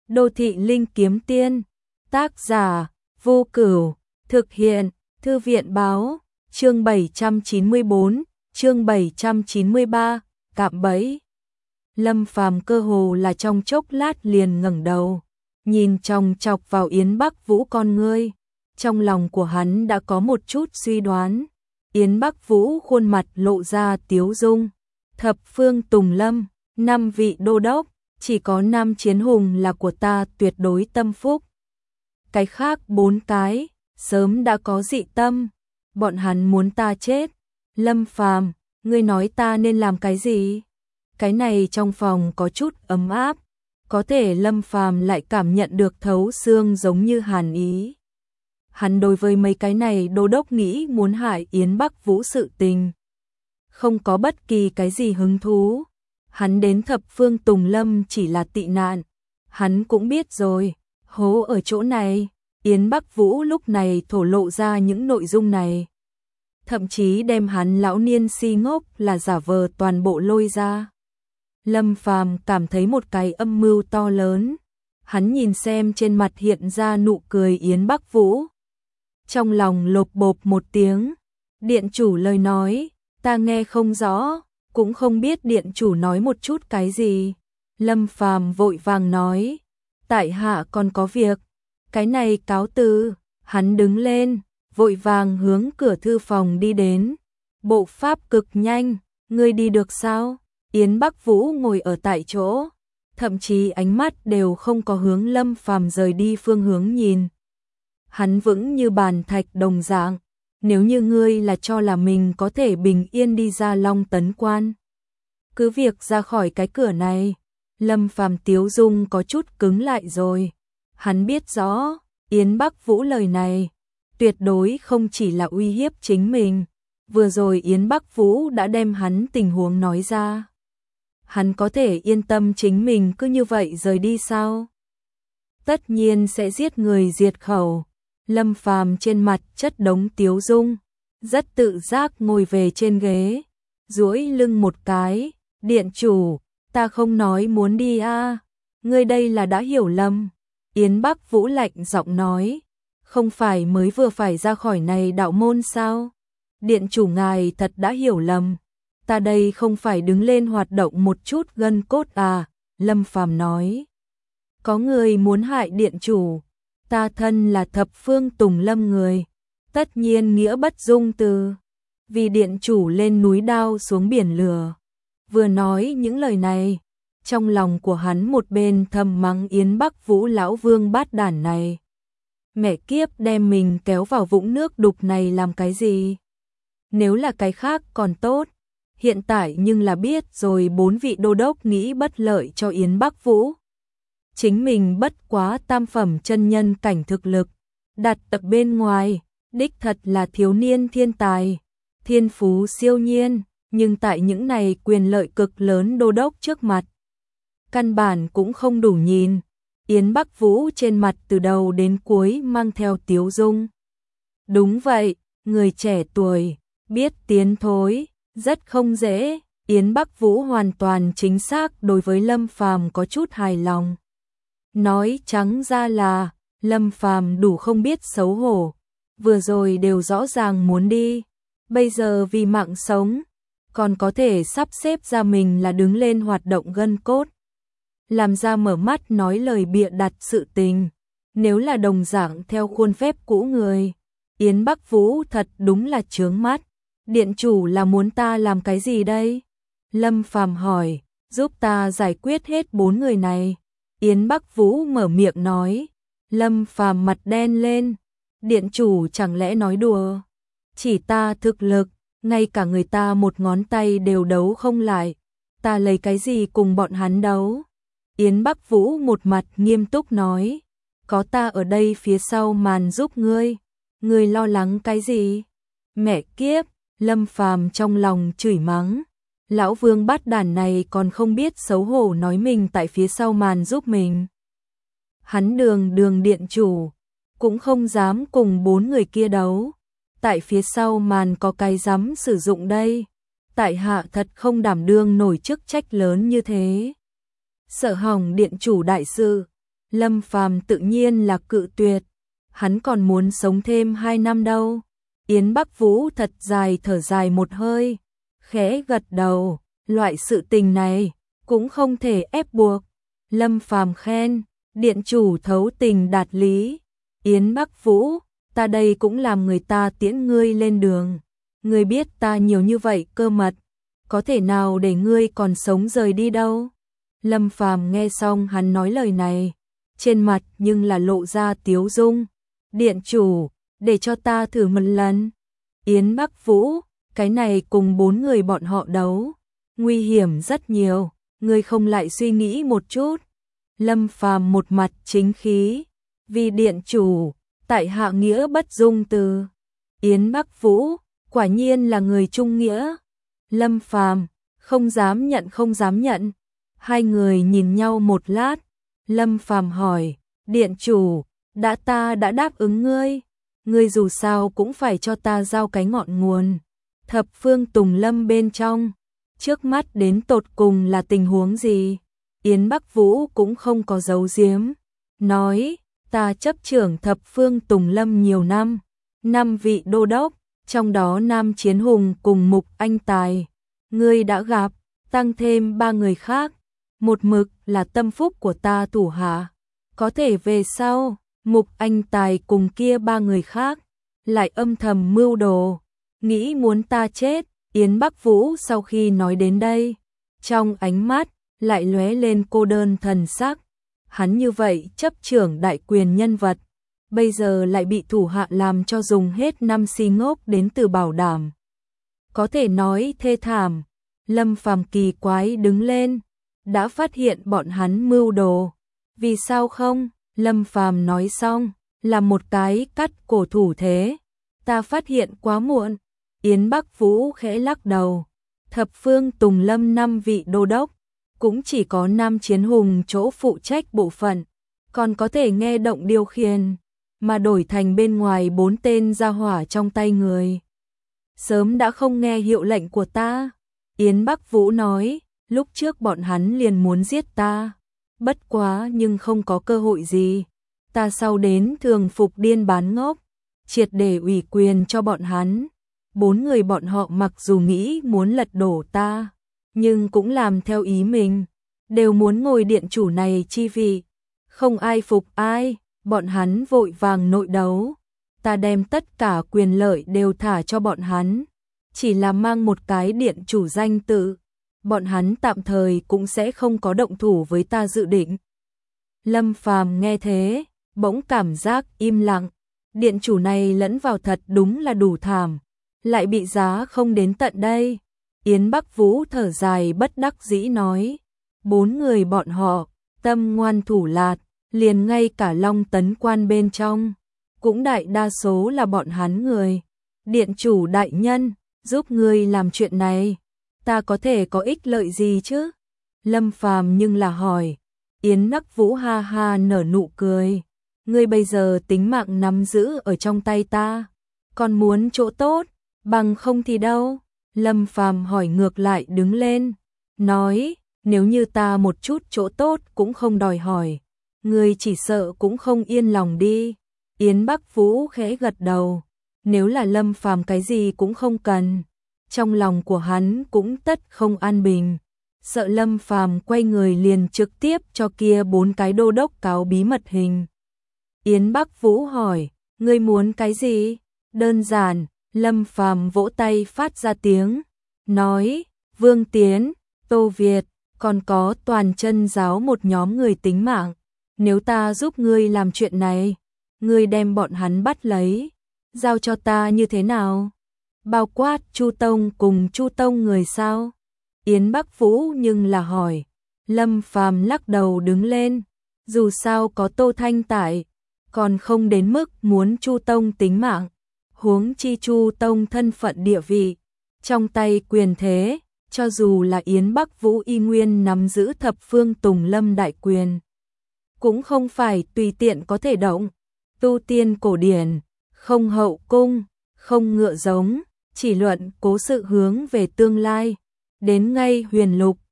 Đô thị linh kiếm tiên, tác giả, Vô Cửu, thực hiện, Thư viện báo, chương 794, chương 793, cạm bẫy. Lâm Phàm cơ hồ là trong chốc lát liền ngẩng đầu, nhìn chòng chọc vào Yến Bắc Vũ con ngươi. Trong lòng của hắn đã có một chút suy đoán. Yến Bắc Vũ khuôn mặt lộ ra tiếu dung. Thập phương Tùng Lâm, 5 vị đô đốc, chỉ có Nam Chiến Hùng là của ta tuyệt đối tâm phúc. Cái khác 4 cái, sớm đã có dị tâm, bọn hắn muốn ta chết. Lâm Phàm, ngươi nói ta nên làm cái gì? Cái này trong phòng có chút ấm áp, có thể Lâm Phàm lại cảm nhận được thấu xương giống như hàn ý. Hắn đối với mấy cái này đô đốc nghĩ muốn hại Yến Bắc Vũ sự tình, không có bất kỳ cái gì hứng thú. Hắn đến thập phương Tùng Lâm chỉ là tị nạn, hắn cũng biết rồi, hố ở chỗ này. Yến Bắc Vũ lúc này thổ lộ ra những nội dung này, thậm chí đem hắn lão niên si ngốc là giả vờ toàn bộ lôi ra. Lâm Phàm cảm thấy một cái âm mưu to lớn, hắn nhìn xem trên mặt hiện ra nụ cười Yến Bắc Vũ. Trong lòng lộp bộp một tiếng, điện chủ lời nói, ta nghe không rõ, cũng không biết điện chủ nói một chút cái gì. Lâm Phàm vội vàng nói, tại hạ còn có việc, cái này cáo từ. Hắn đứng lên, vội vàng hướng cửa thư phòng đi đến. Bộ pháp cực nhanh, ngươi đi được sao? Yến Bắc Vũ ngồi ở tại chỗ, thậm chí ánh mắt đều không có hướng Lâm Phàm rời đi phương hướng nhìn. Hắn vững như bàn thạch đồng dạng, nếu như ngươi là cho là mình có thể bình yên đi ra Long Tấn Quan, cứ việc ra khỏi cái cửa này. Lâm Phàm tiếu dung có chút cứng lại rồi. Hắn biết rõ, Yến Bắc Vũ lời này tuyệt đối không chỉ là uy hiếp chính mình. Vừa rồi Yến Bắc Vũ đã đem hắn tình huống nói ra. Hắn có thể yên tâm chính mình cứ như vậy rời đi sao? Tất nhiên sẽ giết người diệt khẩu. Lâm Phàm trên mặt chất đống tiếu dung, rất tự giác ngồi về trên ghế, duỗi lưng một cái. Điện chủ, ta không nói muốn đi a, ngươi đây là đã hiểu lầm. Yến Bắc Vũ lạnh giọng nói, không phải mới vừa phải ra khỏi này đạo môn sao? Điện chủ ngài thật đã hiểu lầm, ta đây không phải đứng lên hoạt động một chút gân cốt à? Lâm Phàm nói, có người muốn hại điện chủ, ta thân là thập phương Tùng Lâm người, tất nhiên nghĩa bất dung từ, vì điện chủ lên núi đao xuống biển lửa. Vừa nói những lời này, trong lòng của hắn một bên thầm mắng Yến Bắc Vũ lão vương bát đản này. Mẹ kiếp, đem mình kéo vào vũng nước đục này làm cái gì? Nếu là cái khác còn tốt, hiện tại nhưng là biết rồi 4 vị đô đốc nghĩ bất lợi cho Yến Bắc Vũ. Chính mình bất quá tam phẩm chân nhân cảnh thực lực, đặt tập bên ngoài, đích thật là thiếu niên thiên tài, thiên phú siêu nhiên, nhưng tại những này quyền lợi cực lớn đô đốc trước mặt, căn bản cũng không đủ nhìn. Yến Bắc Vũ trên mặt từ đầu đến cuối mang theo tiếu dung. Đúng vậy, người trẻ tuổi, biết tiến thối, rất không dễ. Yến Bắc Vũ hoàn toàn chính xác đối với Lâm Phàm có chút hài lòng. Nói trắng ra là, Lâm Phàm đủ không biết xấu hổ. Vừa rồi đều rõ ràng muốn đi, bây giờ vì mạng sống, còn có thể sắp xếp ra mình là đứng lên hoạt động gân cốt, làm ra mở mắt nói lời bịa đặt sự tình. Nếu là đồng dạng theo khuôn phép cũ người, Yến Bắc Vũ thật đúng là chướng mắt. Điện chủ là muốn ta làm cái gì đây? Lâm Phàm hỏi, giúp ta giải quyết hết 4 người này. Yến Bắc Vũ mở miệng nói. Lâm Phàm mặt đen lên, điện chủ chẳng lẽ nói đùa? Chỉ ta thực lực, ngay cả người ta một ngón tay đều đấu không lại, ta lấy cái gì cùng bọn hắn đấu? Yến Bắc Vũ một mặt nghiêm túc nói, có ta ở đây phía sau màn giúp ngươi lo lắng cái gì? Mẹ kiếp, Lâm Phàm trong lòng chửi mắng, lão vương bát đản này còn không biết xấu hổ nói mình tại phía sau màn giúp mình. Hắn đường điện chủ, cũng không dám cùng 4 người kia đấu, tại phía sau màn có cái dám sử dụng đây, tại hạ thật không đảm đương nổi chức trách lớn như thế. Sợ hỏng điện chủ đại sự, Lâm Phàm tự nhiên là cự tuyệt, hắn còn muốn sống thêm 2 năm đâu. Yến Bắc Vũ thật dài thở dài một hơi, khẽ gật đầu, loại sự tình này cũng không thể ép buộc. Lâm Phàm khen, điện chủ thấu tình đạt lý. Yến Bắc Vũ, ta đây cũng làm người ta tiễn ngươi lên đường. Ngươi biết ta nhiều như vậy cơ mật, có thể nào để ngươi còn sống rời đi đâu. Lâm Phàm nghe xong hắn nói lời này, trên mặt nhưng là lộ ra tiếu dung. Điện chủ, để cho ta thử một lần. Yến Bắc Vũ, cái này cùng 4 người bọn họ đấu, nguy hiểm rất nhiều, ngươi không lại suy nghĩ một chút. Lâm Phàm một mặt chính khí, vì điện chủ, tại hạ nghĩa bất dung từ. Yến Bắc Vũ, quả nhiên là người trung nghĩa. Lâm Phàm, không dám nhận. Hai người nhìn nhau một lát, Lâm Phàm hỏi, điện chủ, ta đã đáp ứng ngươi dù sao cũng phải cho ta giao cái ngọn nguồn. Thập phương Tùng Lâm bên trong, trước mắt đến tột cùng là tình huống gì? Yến Bắc Vũ cũng không có giấu giếm, nói, ta chấp trưởng thập phương Tùng Lâm nhiều năm, 5 vị đô đốc, trong đó Nam Chiến Hùng cùng Mục Anh Tài, ngươi đã gặp, tăng thêm 3 người khác, một mực là tâm phúc của ta thủ hạ. Có thể về sau, Mục Anh Tài cùng kia 3 người khác, lại âm thầm mưu đồ, nghĩ muốn ta chết. Yến Bắc Vũ sau khi nói đến đây, trong ánh mắt lại lóe lên cô đơn thần sắc. Hắn như vậy chấp trưởng đại quyền nhân vật, bây giờ lại bị thủ hạ làm cho dùng hết năm si ngốc đến từ bảo đảm. Có thể nói thê thảm. Lâm Phàm kỳ quái đứng lên, đã phát hiện bọn hắn mưu đồ. Vì sao không? Lâm Phàm nói xong, là một cái cắt cổ thủ thế. Ta phát hiện quá muộn. Yến Bắc Vũ khẽ lắc đầu. Thập phương Tùng Lâm 5 vị đô đốc, cũng chỉ có Nam Chiến Hùng chỗ phụ trách bộ phận, còn có thể nghe động điều khiển, mà đổi thành bên ngoài 4 tên gia hỏa trong tay người. Sớm đã không nghe hiệu lệnh của ta. Yến Bắc Vũ nói, lúc trước bọn hắn liền muốn giết ta, bất quá nhưng không có cơ hội gì. Ta sau đến thường phục điên bán ngốc, triệt để ủy quyền cho bọn hắn. 4 người bọn họ mặc dù nghĩ muốn lật đổ ta, nhưng cũng làm theo ý mình, đều muốn ngồi điện chủ này chi vị. Không ai phục ai, bọn hắn vội vàng nội đấu. Ta đem tất cả quyền lợi đều thả cho bọn hắn, chỉ là mang một cái điện chủ danh tự. Bọn hắn tạm thời cũng sẽ không có động thủ với ta dự định. Lâm Phàm nghe thế, bỗng cảm giác im lặng. Điện chủ này lẫn vào thật đúng là đủ thảm, lại bị giá không đến tận đây. Yến Bắc Vũ thở dài bất đắc dĩ nói, 4 người bọn họ, tâm ngoan thủ lạt, liền ngay cả Long Tấn Quan bên trong, cũng đại đa số là bọn hắn người. Điện chủ đại nhân, giúp ngươi làm chuyện này, ta có thể có ích lợi gì chứ? Lâm Phàm nhưng là hỏi. Yến Bắc Vũ ha ha nở nụ cười, ngươi bây giờ tính mạng nắm giữ ở trong tay ta, còn muốn chỗ tốt, bằng không thì đâu? Lâm Phàm hỏi ngược lại đứng lên, nói, nếu như ta một chút chỗ tốt cũng không đòi hỏi, ngươi chỉ sợ cũng không yên lòng đi. Yến Bắc Vũ khẽ gật đầu, nếu là Lâm Phàm cái gì cũng không cần, trong lòng của hắn cũng tất không an bình. Sợ Lâm Phàm quay người liền trực tiếp cho kia 4 cái đô đốc cáo bí mật hình. Yến Bắc Vũ hỏi, ngươi muốn cái gì? Đơn giản. Lâm Phàm vỗ tay phát ra tiếng, nói, Vương Tiến, Tô Việt, còn có toàn chân giáo một nhóm người tính mạng. Nếu ta giúp ngươi làm chuyện này, ngươi đem bọn hắn bắt lấy, giao cho ta như thế nào? Bao quát Chu Tông cùng Chu Tông người sao? Yến Bắc Vũ nhưng là hỏi. Lâm Phàm lắc đầu đứng lên, dù sao có Tô Thanh tại, còn không đến mức muốn Chu Tông tính mạng. Huống chi Chu Tông thân phận địa vị, trong tay quyền thế, cho dù là Yến Bắc Vũ y nguyên nắm giữ thập phương Tùng Lâm đại quyền, cũng không phải tùy tiện có thể động. Tu tiên cổ điển, không hậu cung, không ngựa giống, chỉ luận cố sự hướng về tương lai. Đến ngay huyền lục,